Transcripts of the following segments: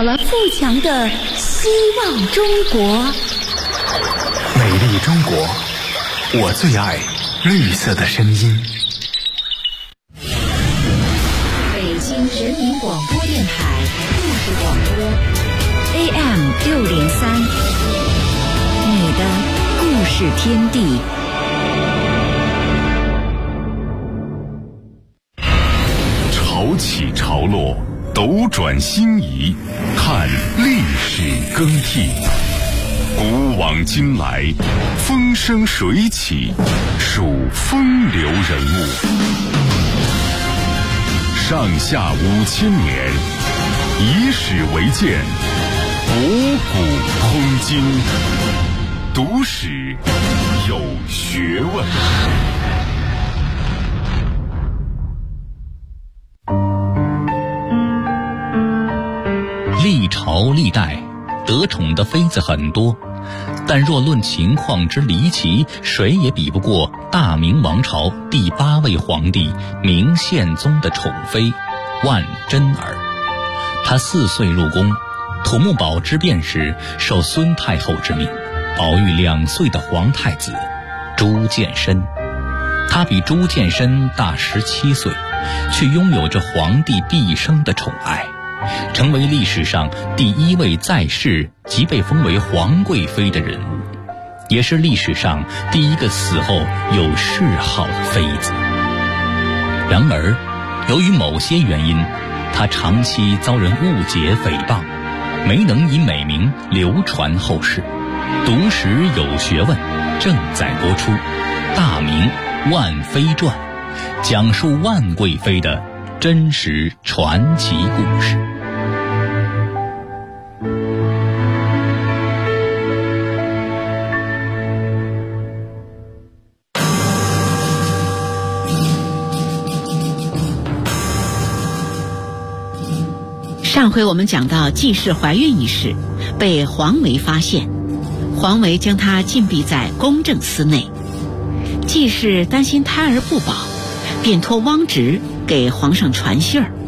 到了富强的希望中国。 美丽中国，我最爱绿色的声音。 北京人民广播电台故事广播 AM603，你的故事天地。 潮起潮落，斗转星移，看历史更替。古往今来，风生水起，数风流人物。上下5000年，以史为鉴，博古通今。读史有学问。 历朝历代得宠的妃子很多，但若论情况之离奇，谁也比不过大明王朝第8位皇帝明宪宗的宠妃万贞儿。她4岁入宫，土木堡之变时受孙太后之命，保育2岁的皇太子朱见深。她比朱见深大17岁，却拥有着皇帝毕生的宠爱，成为历史上第1位在世即被封为皇贵妃的人物，也是历史上第1个死后有谥号的妃子。然而，由于某些原因，她长期遭人误解诽谤，没能以美名流传后世。读史有学问正在播出《大明万妃传》，讲述万贵妃的真实传奇故事。 上回我们讲到季氏怀孕一事被黄维发现，黄维将她禁闭在公正司内。季氏担心胎儿不保，便托汪直给皇上传信儿。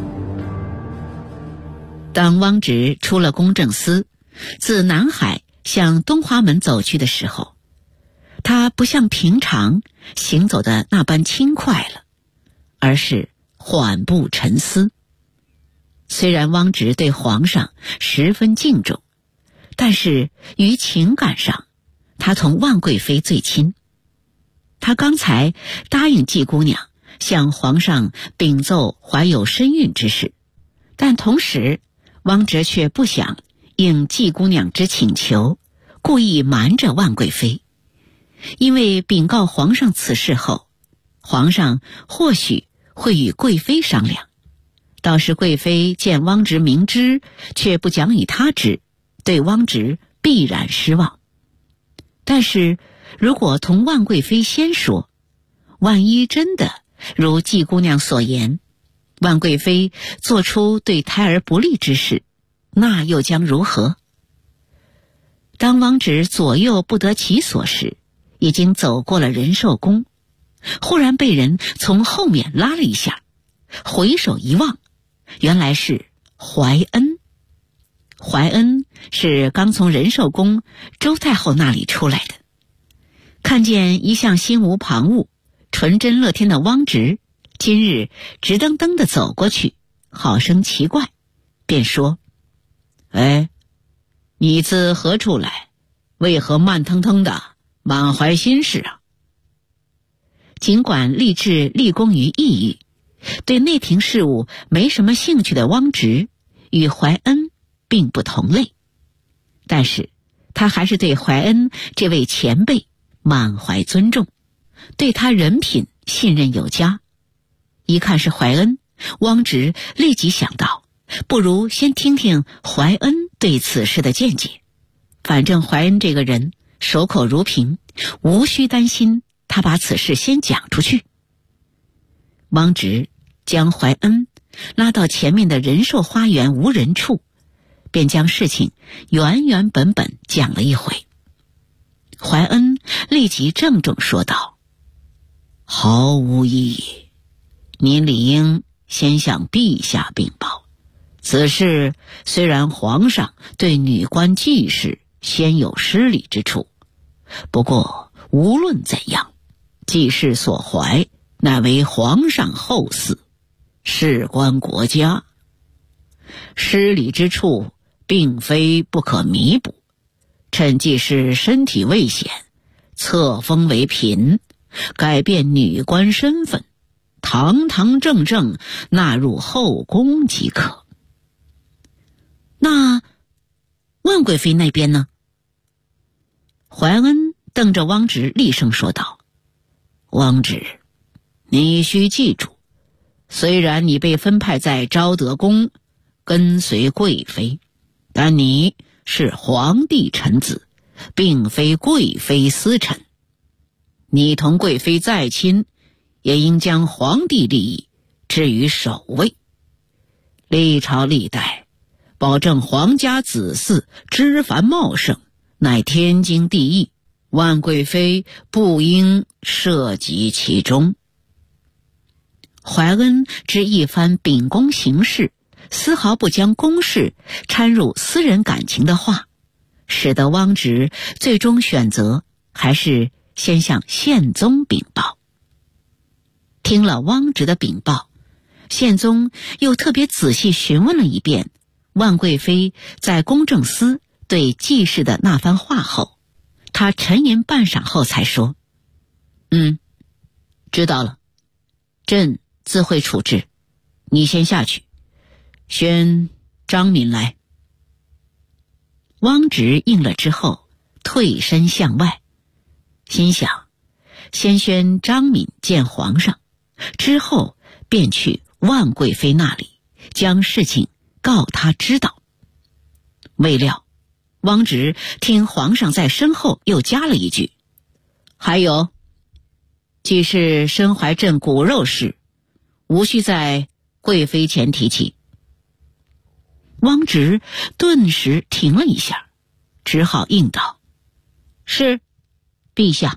当汪直出了公正司，自南海向东华门走去的时候，他不像平常行走的那般轻快了，而是缓步沉思。虽然汪直对皇上十分敬重，但是于情感上，他同万贵妃最亲。他刚才答应季姑娘向皇上禀奏怀有身孕之事，但同时汪直却不想应季姑娘之请求，故意瞒着万贵妃。因为禀告皇上此事后，皇上或许会与贵妃商量，倒是贵妃见汪直明知却不讲与他知，对汪直必然失望。但是如果同万贵妃先说，万一真的如季姑娘所言，万贵妃做出对胎儿不利之事，那又将如何？当汪直左右不得其所时，已经走过了仁寿宫，忽然被人从后面拉了一下，回首一望，原来是怀恩。怀恩是刚从仁寿宫周太后那里出来的，看见一向心无旁骛、纯真乐天的汪直，今日直瞪瞪地走过去，好生奇怪，便说：“哎，你自何处来？为何慢腾腾的满怀心事啊？”尽管立志立功于异域，对内廷事务没什么兴趣的汪直与怀恩并不同类，但是他还是对怀恩这位前辈满怀尊重，对他人品信任有加。一看是怀恩，汪直立即想到，不如先听听怀恩对此事的见解。反正怀恩这个人守口如瓶，无需担心他把此事先讲出去。汪直将怀恩拉到前面的仁寿花园无人处，便将事情原原本本讲了一回。怀恩立即郑重说道：“毫无异议，您理应先向陛下禀报， 此事虽然皇上对女官季氏先有失礼之处，不过无论怎样，季氏所怀乃为皇上后嗣，事关国家，失礼之处并非不可弥补。趁季氏身体未显，册封为嫔，改变女官身份，堂堂正正纳入后宫即可。那万贵妃那边呢？怀恩瞪着汪直厉声说道：汪直，你需记住，虽然你被分派在昭德宫跟随贵妃，但你是皇帝臣子，并非贵妃私臣。你同贵妃再亲，也应将皇帝利益置于首位。历朝历代保证皇家子嗣枝繁茂盛，乃天经地义，万贵妃不应涉及其中。怀恩之一番秉公行事，丝毫不将公事掺入私人感情的话，使得汪直最终选择还是先向宪宗禀报。听了汪直的禀报，宪宗又特别仔细询问了一遍万贵妃在公正司对季氏的那番话后，他沉吟半晌后才说：知道了，朕自会处置，你先下去，宣张敏来。汪直应了之后，退身向外，心想先宣张敏见皇上，之后便去万贵妃那里将事情告他知道。未料汪直听皇上在身后又加了一句：还有，既是身怀朕骨肉事，无需在贵妃前提起。汪直顿时停了一下，只好应道：是，陛下。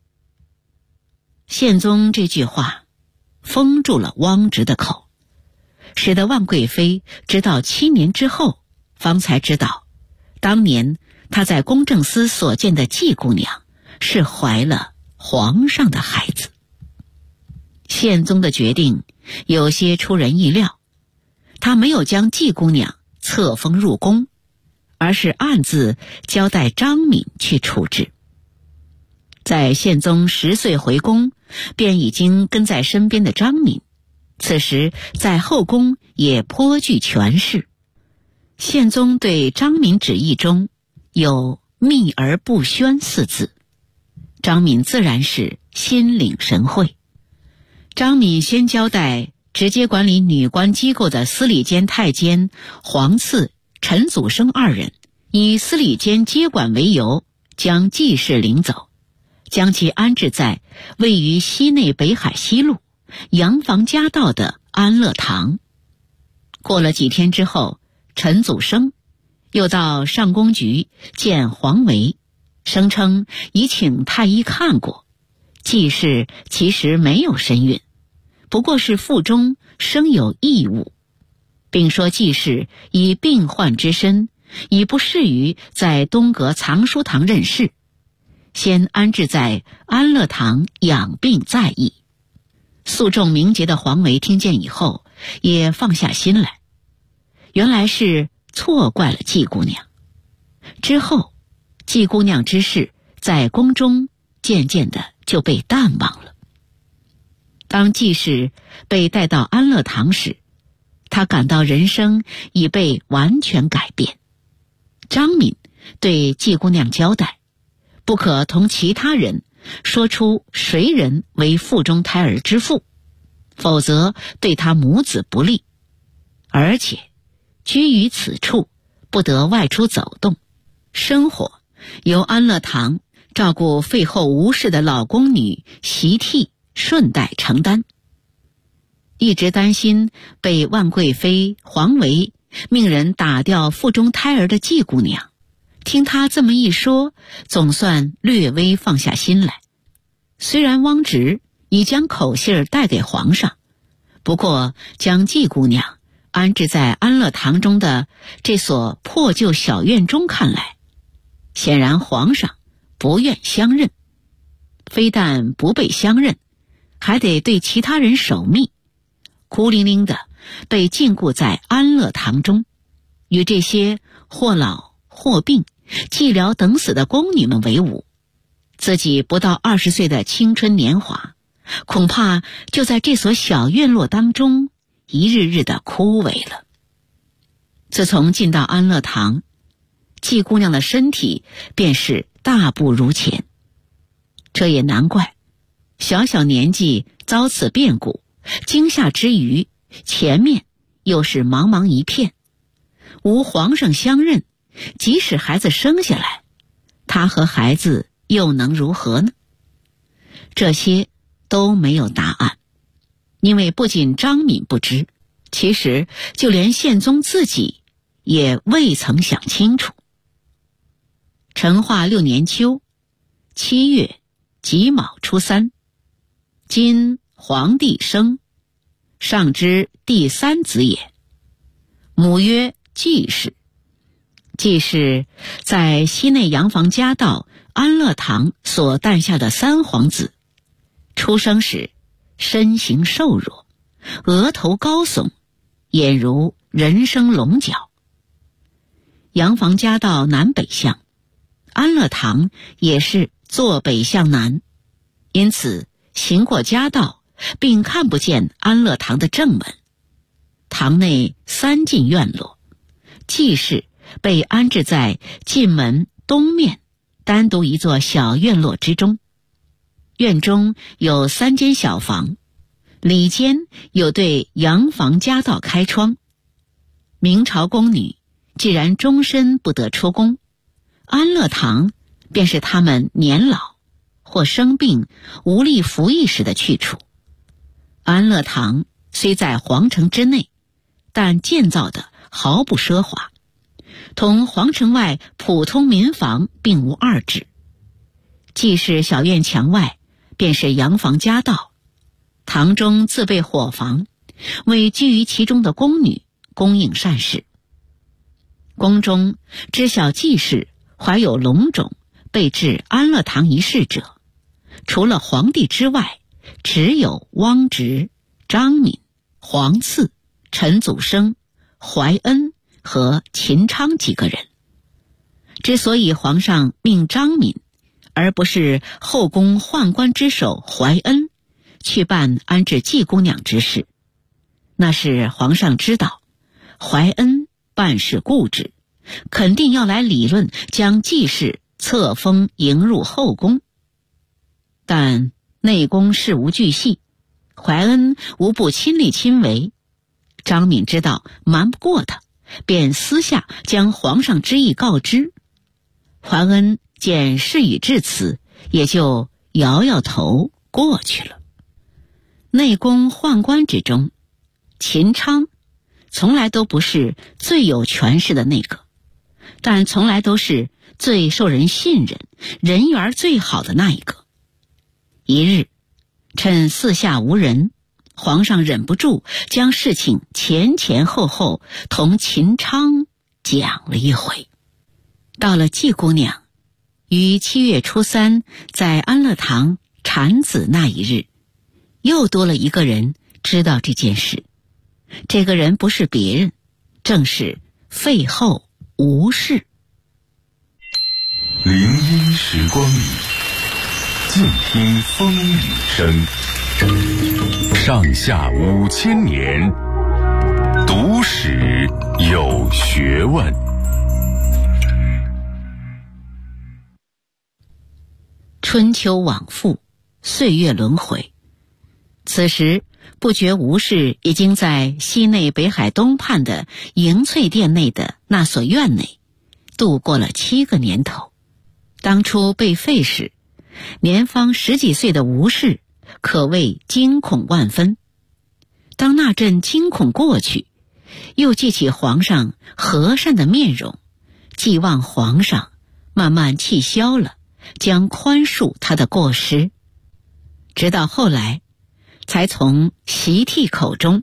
宪宗这句话封住了汪直的口，使得万贵妃直到7年之后方才知道，当年她在公正司所见的季姑娘是怀了皇上的孩子。宪宗的决定有些出人意料，他没有将季姑娘册封入宫，而是暗自交代张敏去处置。在宪宗10岁回宫，便已经跟在身边的张敏，此时在后宫也颇具权势。宪宗对张敏旨意中有秘而不宣4字，张敏自然是心领神会。张敏先交代直接管理女官机构的司礼监太监黄赐、陈祖生2人，以司礼监接管为由，将季氏领走，将其安置在位于西内北海西路洋房夹道的安乐堂。过了几天之后，陈祖生又到上宫局见黄维，声称已请太医看过，季氏其实没有身孕，不过是腹中生有异物，并说季氏以病患之身，已不适于在东阁藏书堂任事，先安置在安乐堂养病再议。诉讼名节的黄维听见以后也放下心来，原来是错怪了季姑娘。之后季姑娘之事在宫中渐渐的就被淡忘了。当季氏被带到安乐堂时，他感到人生已被完全改变。张敏对季姑娘交代，不可同其他人说出谁人为腹中胎儿之父，否则对他母子不利，而且居于此处不得外出走动，生活由安乐堂照顾废后无事的老宫女习娣顺带承担。一直担心被万贵妃黄维命人打掉腹中胎儿的季姑娘，听他这么一说，总算略微放下心来。虽然汪直已将口信儿带给皇上，不过将季姑娘安置在安乐堂中的这所破旧小院中看来，显然皇上不愿相认，非但不被相认，还得对其他人守密，孤零零的被禁锢在安乐堂中，与这些或老或病、寂寥等死的宫女们为伍。自己不到20岁的青春年华，恐怕就在这所小院落当中一日日的枯萎了。自从进到安乐堂，季姑娘的身体便是大不如前。这也难怪，小小年纪遭此变故，惊吓之余，前面又是茫茫一片，无皇上相认，即使孩子生下来，她和孩子又能如何呢？这些都没有答案，因为不仅张敏不知，其实就连宪宗自己也未曾想清楚。成化6年秋7月己卯初3，今皇帝生，上之第3子也，母曰季氏。季氏在西内洋房家道安乐堂所诞下的3皇子，出生时身形瘦弱，额头高耸，眼如人生龙角。洋房家道南北向，安乐堂也是坐北向南，因此行过家道并看不见安乐堂的正门。堂内3进院落，季氏被安置在进门东面单独一座小院落之中。院中有3间小房，里间有对洋房家道开窗。明朝宫女既然终身不得出宫，安乐堂便是他们年老或生病无力服役时的去处。安乐堂虽在皇城之内，但建造的毫不奢华，同皇城外普通民房并无二致。既是小院墙外，便是洋房家道，堂中自备伙房，为居于其中的宫女供应膳食。宫中知晓季氏怀有龙种被至安乐堂一事者，除了皇帝之外，只有汪直、张敏、黄赐、陈祖生、怀恩和秦昌几个人。之所以皇上命张敏而不是后宫宦官之首怀恩去办安置季姑娘之事，那是皇上知道怀恩办事固执，肯定要来理论将季氏册封迎入后宫。但内宫事无巨细，怀恩无不亲力亲为。张敏知道瞒不过他，便私下将皇上之意告知。怀恩见事已至此，也就摇摇头过去了。内宫宦官之中，秦昌从来都不是最有权势的那个，但从来都是最受人信任、人缘最好的那一个。一日，趁四下无人，皇上忍不住将事情前前后后同秦昌讲了一回。到了季姑娘于7月初3在安乐堂产子那一日，又多了一个人知道这件事。这个人不是别人，正是废后吴氏。 林荫时光里，静听风雨声。上下5000年，读史有学问。 春秋往复，岁月轮回。此时不觉吴氏已经在西内北海东畔的迎翠殿内的那所院内度过了7个年头。当初被废时，年方10几岁的吴氏可谓惊恐万分。当那阵惊恐过去，又记起皇上和善的面容，寄望皇上慢慢气消了，将宽恕他的过失。直到后来才从习替口中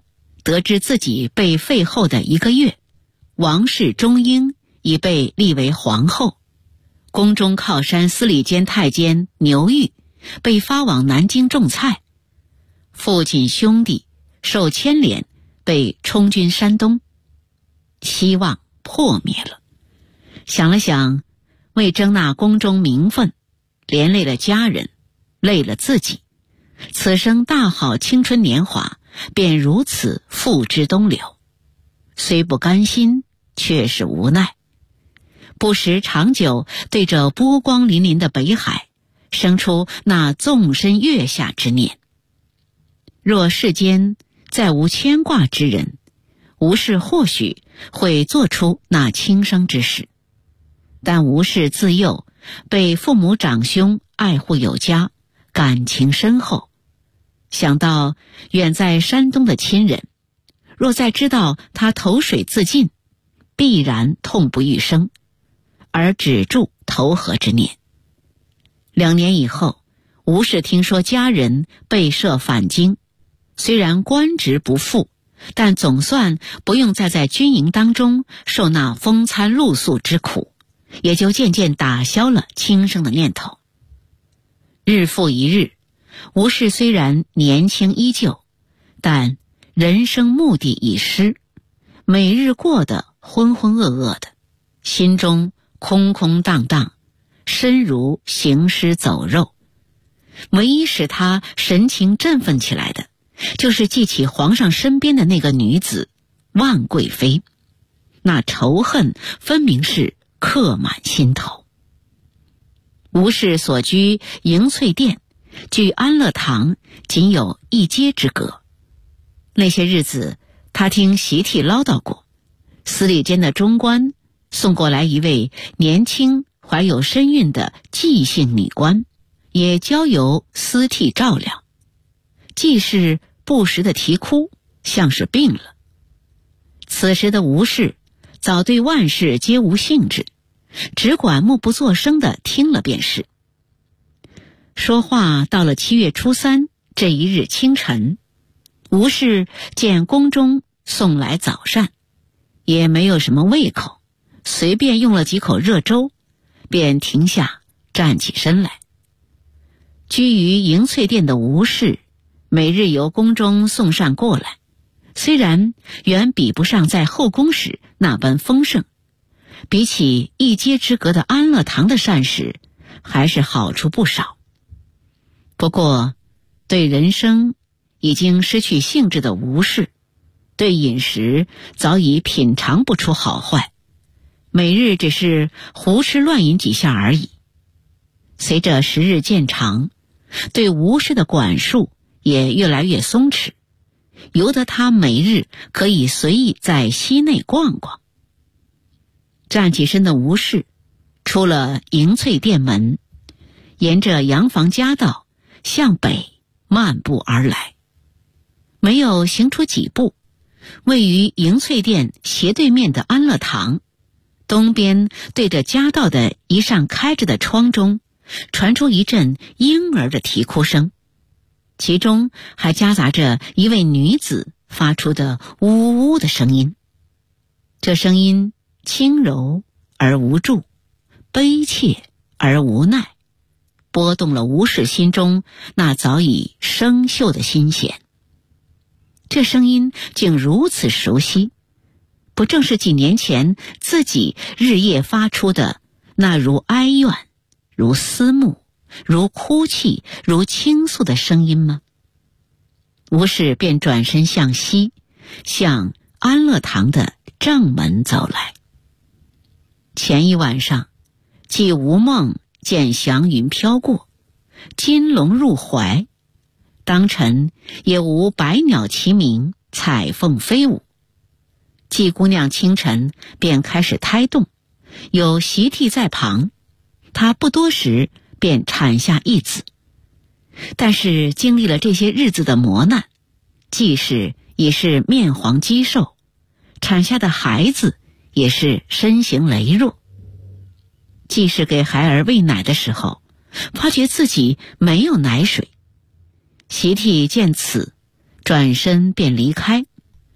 得知自己被废后的1个月，王氏中英已被立为皇后，宫中靠山司礼监太监牛玉被发往南京种菜，父亲兄弟受牵连被充军山东，希望破灭了。想了想，为争那宫中名分，连累了家人，累了自己，此生大好青春年华便如此付之东流，虽不甘心，却是无奈。不时长久对着波光粼粼的北海生出那纵身跃下之念。若世间再无牵挂之人，吴氏或许会做出那轻生之事，但吴氏自幼被父母长兄爱护有加，感情深厚，想到远在山东的亲人，若再知道他投水自尽，必然痛不欲生，而止住投河之念。2年以后，吴氏听说家人被赦返京，虽然官职不复，但总算不用再在军营当中受那风餐露宿之苦，也就渐渐打消了轻生的念头。日复一日，吴氏虽然年轻依旧，但人生目的已失，每日过得浑浑噩噩的，心中空空荡荡，身如行尸走肉。唯一使他神情振奋起来的，就是记起皇上身边的那个女子万贵妃，那仇恨分明是刻满心头。吴氏所居迎翠殿，距安乐堂仅有1街之隔。那些日子，他听习替唠叨过，司礼监的中官送过来一位年轻怀有身孕的季姓女官，也交由司替照料。季氏不时的啼哭，像是病了。此时的吴氏早对万事皆无兴致，只管默不作声地听了便是。说话到了7月初3这一日清晨，吴氏见宫中送来早膳，也没有什么胃口，随便用了几口热粥，便停下站起身来。居于迎翠殿的吴氏每日由宫中送膳过来，虽然远比不上在后宫时那般丰盛，比起1街之隔的安乐堂的膳食，还是好处不少。不过对人生已经失去兴致的吴氏，对饮食早已品尝不出好坏，每日只是胡吃乱饮几下而已。随着时日渐长，对吴氏的管束也越来越松弛，由得他每日可以随意在西内逛逛。站起身的吴氏出了迎翠殿门，沿着洋房夹道向北漫步而来。没有行出几步，位于迎翠殿斜对面的安乐堂东边对着夹道的一扇开着的窗中，传出一阵婴儿的啼哭声，其中还夹杂着一位女子发出的呜呜的声音。这声音轻柔而无助，悲切而无奈，拨动了吴氏心中那早已生锈的心弦。这声音竟如此熟悉，不正是几年前自己日夜发出的那如哀怨、如思慕、如哭泣、如倾诉的声音吗？吴氏便转身向西，向安乐堂的正门走来。前一晚上，既无梦见祥云飘过，金龙入怀，当晨也无百鸟齐鸣，彩凤飞舞。季姑娘清晨便开始胎动，有习替在旁，她不多时便产下一子。但是经历了这些日子的磨难，季氏已是面黄肌瘦，产下的孩子也是身形羸弱。季氏给孩儿喂奶的时候，发觉自己没有奶水。习替见此，转身便离开，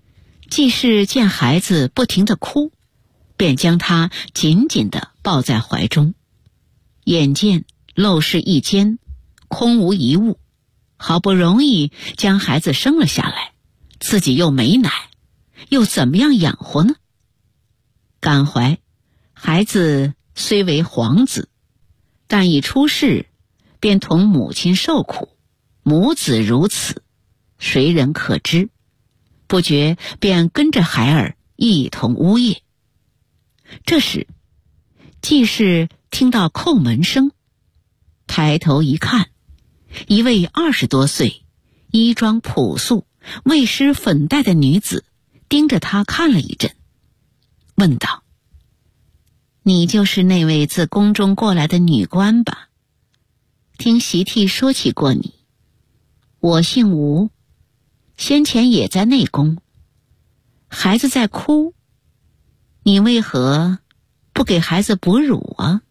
季氏见孩子不停地哭，便将他紧紧地抱在怀中，眼见陋室一间，空无一物，好不容易将孩子生了下来，自己又没奶，又怎么样养活呢？感怀孩子虽为皇子，但一出世便同母亲受苦，母子如此，谁人可知？不觉便跟着孩儿一同呜咽。这时季氏听到叩门声，抬头一看，一位20多岁、衣装朴素、未施粉黛的女子盯着他看了一阵，问道：“你就是那位自宫中过来的女官吧？听习替说起过你。我姓吴，先前也在内宫，孩子在哭，你为何不给孩子哺乳啊？”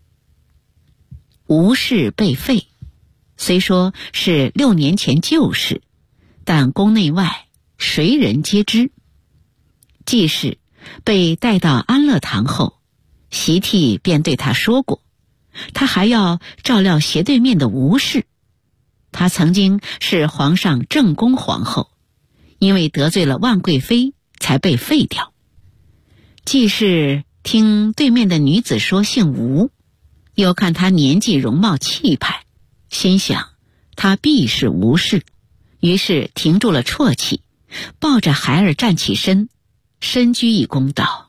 吴氏被废，虽说是6年前旧事，但宫内外谁人皆知。季氏被带到安乐堂后，习替便对他说过，他还要照料斜对面的吴氏。她曾经是皇上正宫皇后，因为得罪了万贵妃才被废掉。季氏听对面的女子说姓吴，又看她年纪容貌气派，心想她必是吴氏，于是停住了啜泣，抱着孩儿站起身，深鞠一躬道：“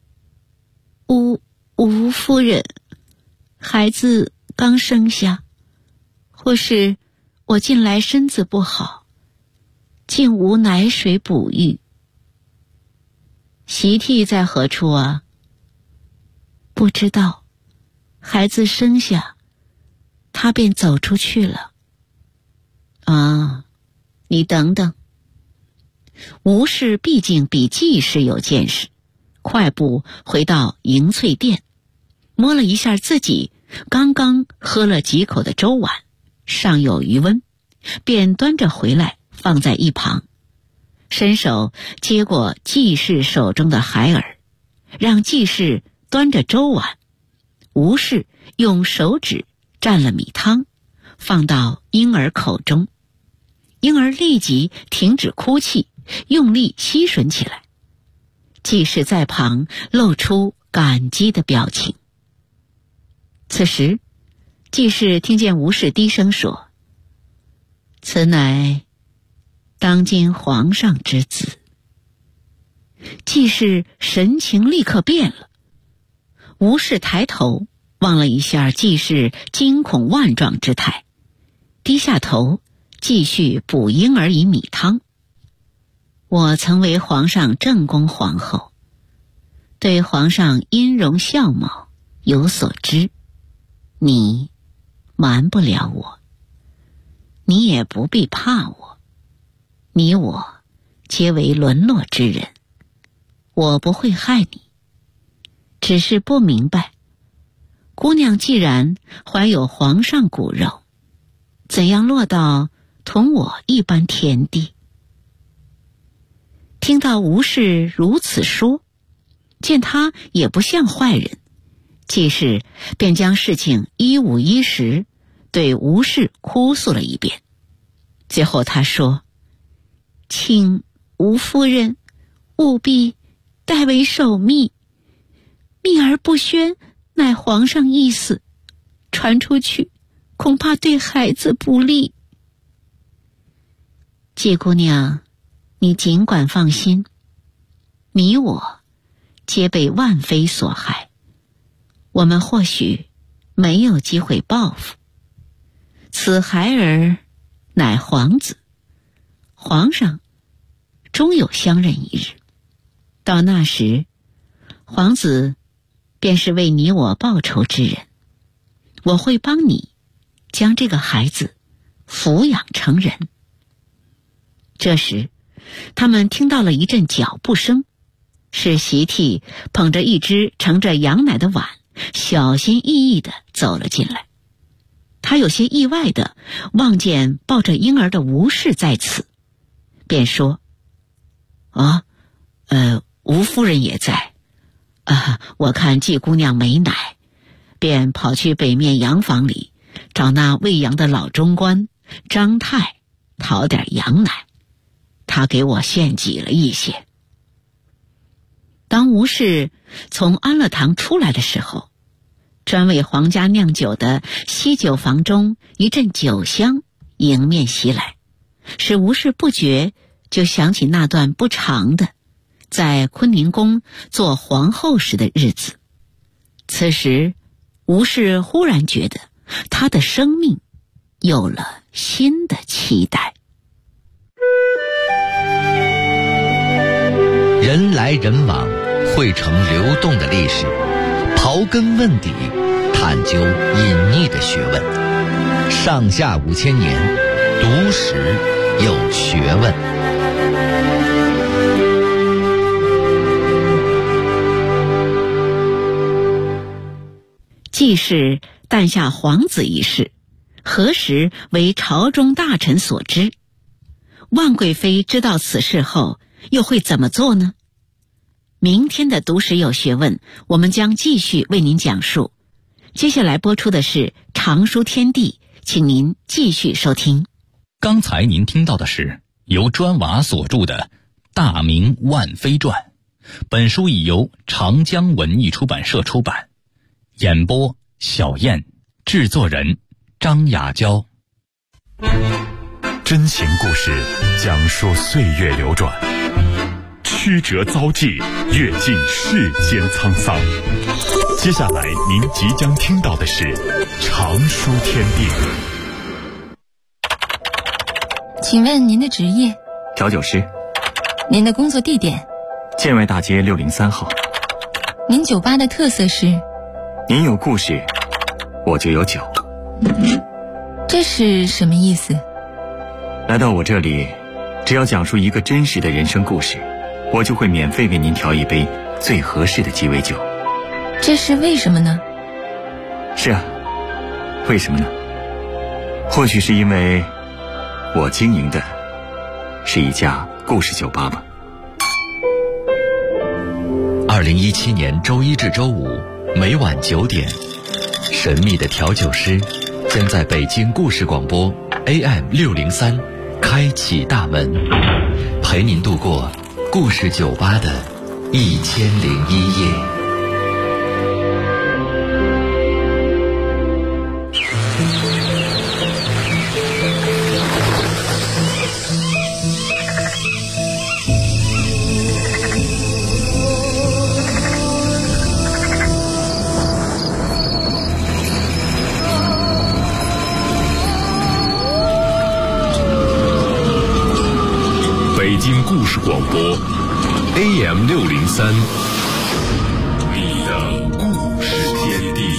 吴夫人，孩子刚生下，或是我近来身子不好，竟无奶水哺育。”“习替在何处啊？”“不知道，孩子生下，他便走出去了。”“啊，你等等。”吴氏毕竟比季氏有见识，快步回到迎翠殿，摸了一下自己刚刚喝了几口的粥碗，尚有余温，便端着回来放在一旁，伸手接过季氏手中的孩儿，让季氏端着粥碗，吴氏用手指蘸了米汤，放到婴儿口中。婴儿立即停止哭泣，用力吸吮起来。季氏在旁露出感激的表情。此时季氏听见吴氏低声说：“此乃当今皇上之子。”季氏神情立刻变了。吴氏抬头望了一下季氏惊恐万状之态，低下头继续补婴儿以米汤。“我曾为皇上正宫皇后，对皇上音容笑貌有所知，你瞒不了我，你也不必怕我，你我皆为沦落之人，我不会害你，只是不明白，姑娘既然怀有皇上骨肉，怎样落到同我一般田地？”听到吴氏如此说，见他也不像坏人，季氏便将事情一五一十对吴氏哭诉了一遍。最后他说：“请吴夫人务必代为守密，秘而不宣乃皇上意思，传出去恐怕对孩子不利。”“季姑娘，你尽管放心，你我皆被万妃所害，我们或许没有机会报复。此孩儿乃皇子，皇上终有相认一日，到那时，皇子便是为你我报仇之人，我会帮你将这个孩子抚养成人。”这时他们听到了一阵脚步声，是习替捧着一只盛着羊奶的碗，小心翼翼地走了进来。他有些意外地望见抱着婴儿的吴氏在此，便说：“啊， 吴夫人也在。我看季姑娘没奶，便跑去北面洋房里找那喂羊的老中官张太讨点羊奶，他给我献挤了一些。当吴氏从安乐堂出来的时候，专为皇家酿酒的西酒房中一阵酒香迎面袭来，使吴氏不觉就想起那段不长的在坤宁宫做皇后时的日子。此时吴氏忽然觉得她的生命有了新的期待。 人来人往，汇成流动的历史，刨根问底，探究隐匿的学问。上下5000年，读史有学问。 既是诞下皇子一事，何时为朝中大臣所知？万贵妃知道此事后，又会怎么做呢？明天的读史有学问，我们将继续为您讲述。接下来播出的是常书天地，请您继续收听。 刚才您听到的是由砖瓦所著的《大明万妃传》，本书已由长江文艺出版社出版。演播小燕，制作人张雅娇。 真情故事讲述岁月流转，曲折遭际，阅尽世间沧桑。接下来您即将听到的是常书天地。 请问您的职业？ 调酒师。 您的工作地点？ 建外大街603号。 您酒吧的特色是？ 您有故事，我就有酒。 这是什么意思？ 来到我这里，只要讲述一个真实的人生故事，我就会免费为您调一杯最合适的鸡尾酒。 这是为什么呢？ 是啊，为什么呢？或许是因为我经营的是一家故事酒吧吧。 2017年周一至周五每晚9点，神秘的调酒师将在北京故事广播 AM603开启大门，陪您度过故事酒吧的1001夜。 北京故事广播 AM603，你的故事天地。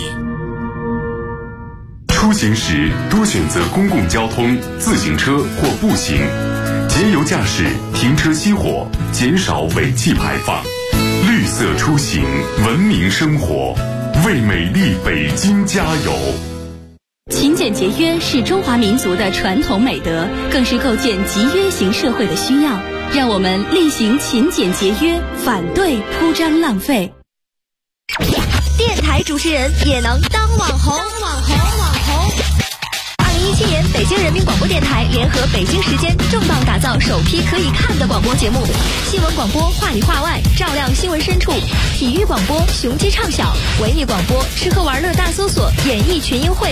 出行时多选择公共交通、自行车或步行，节油驾驶，停车熄火，减少尾气排放。绿色出行，文明生活，为美丽北京加油。 勤俭节约是中华民族的传统美德，更是构建集约型社会的需要。让我们厉行勤俭节约，反对铺张浪费。 电台主持人也能当网红。2017年，北京人民广播电台联合北京时间重磅打造首批可以看的广播节目：新闻广播话里话外，照亮新闻深处；体育广播雄鸡唱晓；文艺广播吃喝玩乐大搜索，演艺群英会。